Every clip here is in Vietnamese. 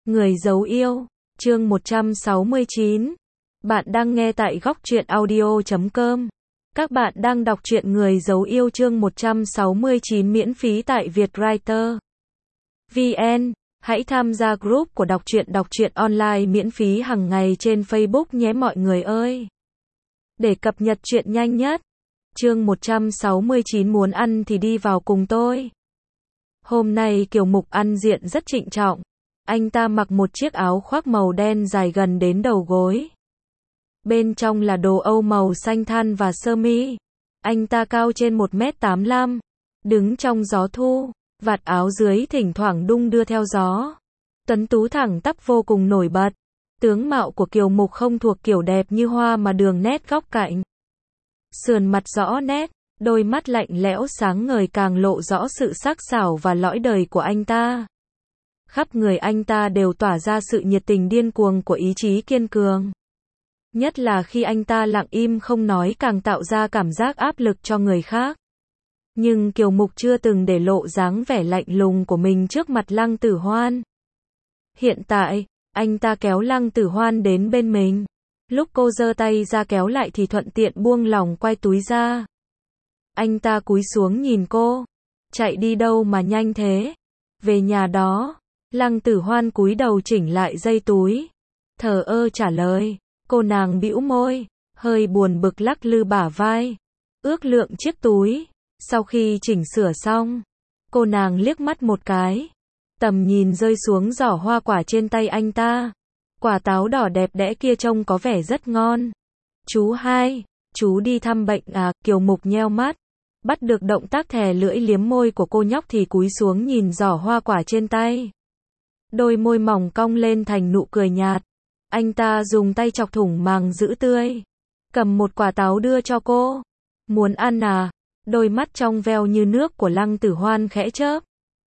Người giấu yêu, chương 169. Bạn đang nghe tại goctruyện audio.com. Các bạn đang đọc truyện Người giấu yêu chương 169 miễn phí tại Vietwriter VN. Hãy tham gia group của đọc truyện online miễn phí hàng ngày trên Facebook nhé mọi người ơi. Để cập nhật truyện nhanh nhất. Chương 169 muốn ăn thì đi vào cùng tôi. Hôm nay Kiều Mục ăn diện rất trịnh trọng. Anh ta mặc một chiếc áo khoác màu đen dài gần đến đầu gối. Bên trong là đồ Âu màu xanh than và sơ mi. Anh ta cao trên 1m85, đứng trong gió thu, vạt áo dưới thỉnh thoảng đung đưa theo gió. Tuấn tú thẳng tắp vô cùng nổi bật. Tướng mạo của Kiều Mục không thuộc kiểu đẹp như hoa mà đường nét góc cạnh. Sườn mặt rõ nét, đôi mắt lạnh lẽo sáng ngời càng lộ rõ sự sắc sảo và lõi đời của anh ta. Khắp người anh ta đều tỏa ra sự nhiệt tình điên cuồng của ý chí kiên cường. Nhất là khi anh ta lặng im không nói càng tạo ra cảm giác áp lực cho người khác. Nhưng Kiều Mục chưa từng để lộ dáng vẻ lạnh lùng của mình trước mặt Lăng Tử Hoan. Hiện tại, anh ta kéo Lăng Tử Hoan đến bên mình. Lúc cô giơ tay ra kéo lại thì thuận tiện buông lỏng quai túi ra. Anh ta cúi xuống nhìn cô. Chạy đi đâu mà nhanh thế? Về nhà đó. Lăng Tử Hoan cúi đầu chỉnh lại dây túi. Thờ ơ trả lời. Cô nàng bĩu môi, hơi buồn bực lắc lư bả vai. Ước lượng chiếc túi. Sau khi chỉnh sửa xong, cô nàng liếc mắt một cái. Tầm nhìn rơi xuống giỏ hoa quả trên tay anh ta. Quả táo đỏ đẹp đẽ kia trông có vẻ rất ngon. Chú hai, chú đi thăm bệnh à? Kiều Mục nheo mắt. Bắt được động tác thè lưỡi liếm môi của cô nhóc thì cúi xuống nhìn giỏ hoa quả trên tay. Đôi môi mỏng cong lên thành nụ cười nhạt. Anh ta dùng tay chọc thủng màng giữ tươi. Cầm một quả táo đưa cho cô. Muốn ăn à? Đôi mắt trong veo như nước của Lăng Tử Hoan khẽ chớp.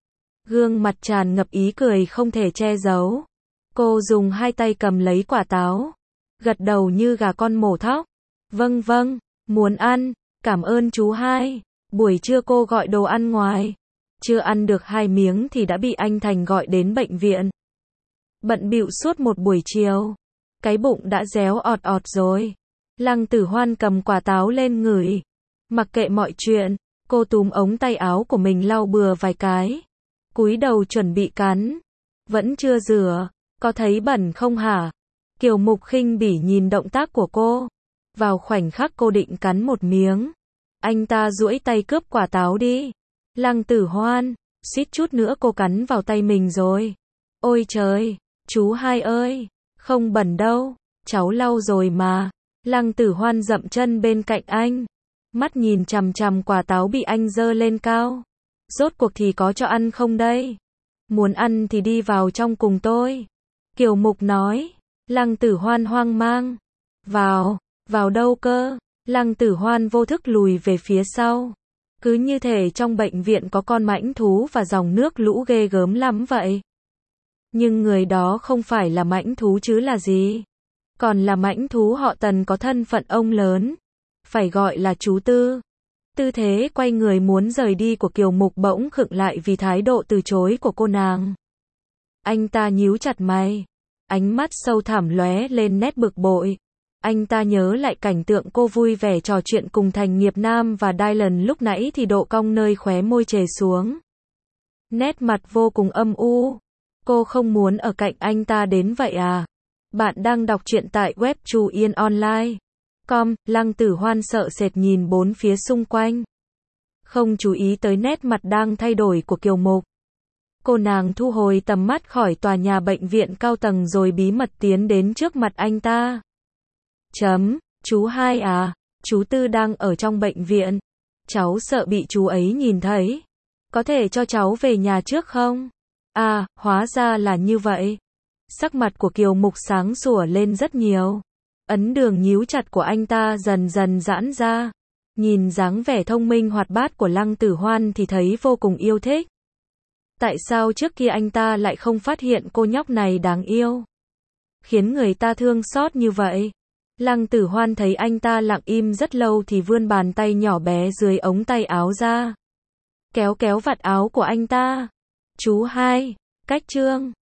Gương mặt tràn ngập ý cười không thể che giấu. Cô dùng hai tay cầm lấy quả táo. Gật đầu như gà con mổ thóc. Vâng vâng, muốn ăn, cảm ơn chú hai. Buổi trưa cô gọi đồ ăn ngoài. Chưa ăn được 2 miếng thì đã bị anh Thành gọi đến bệnh viện. Bận bịu suốt một buổi chiều. Cái bụng đã réo ọt ọt rồi. Lăng Tử Hoan cầm quả táo lên ngửi. Mặc kệ mọi chuyện, cô túm ống tay áo của mình lau bừa vài cái. Cúi đầu chuẩn bị cắn. Vẫn chưa rửa, có thấy bẩn không hả? Kiều Mục khinh bỉ nhìn động tác của cô. Vào khoảnh khắc cô định cắn một miếng, anh ta duỗi tay cướp quả táo đi. Lăng Tử Hoan, suýt chút nữa cô cắn vào tay mình rồi. Ôi trời, chú hai ơi, không bẩn đâu, cháu lau rồi mà. Lăng Tử Hoan dậm chân bên cạnh anh, mắt nhìn chằm chằm quả táo bị anh giơ lên cao. Rốt cuộc thì có cho ăn không đây? Muốn ăn thì đi vào trong cùng tôi. Kiều Mục nói. Lăng Tử Hoan hoang mang. Vào đâu cơ? Lăng Tử Hoan vô thức lùi về phía sau. Cứ như thể trong bệnh viện có con mãnh thú và dòng nước lũ ghê gớm lắm vậy. Nhưng người đó không phải là mãnh thú chứ là gì? Còn là mãnh thú họ Tần có thân phận ông lớn. Phải gọi là chú Tư. Tư thế quay người muốn rời đi của Kiều Mục bỗng khựng lại vì thái độ từ chối của cô nàng. Anh ta nhíu chặt mày. Ánh mắt sâu thẳm lóe lên nét bực bội. Anh ta nhớ lại cảnh tượng cô vui vẻ trò chuyện cùng Thành Nghiệp Nam và Dylan lúc nãy thì độ cong nơi khóe môi trề xuống. Nét mặt vô cùng âm u. Cô không muốn ở cạnh anh ta đến vậy à? Bạn đang đọc truyện tại web truyện.online.com. Lăng Tử Hoan sợ sệt nhìn bốn phía xung quanh. Không chú ý tới nét mặt đang thay đổi của Kiều Mục. Cô nàng thu hồi tầm mắt khỏi tòa nhà bệnh viện cao tầng rồi bí mật tiến đến trước mặt anh ta. Chú hai à, chú Tư đang ở trong bệnh viện. Cháu sợ bị chú ấy nhìn thấy. Có thể cho cháu về nhà trước không? À, hóa ra là như vậy. Sắc mặt của Kiều Mục sáng sủa lên rất nhiều. Ấn đường nhíu chặt của anh ta dần dần giãn ra. Nhìn dáng vẻ thông minh hoạt bát của Lăng Tử Hoan thì thấy vô cùng yêu thích. Tại sao trước kia anh ta lại không phát hiện cô nhóc này đáng yêu? Khiến người ta thương xót như vậy. Lăng Tử Hoan thấy anh ta lặng im rất lâu thì vươn bàn tay nhỏ bé dưới ống tay áo ra. Kéo vạt áo của anh ta. Chú hai, cách trương.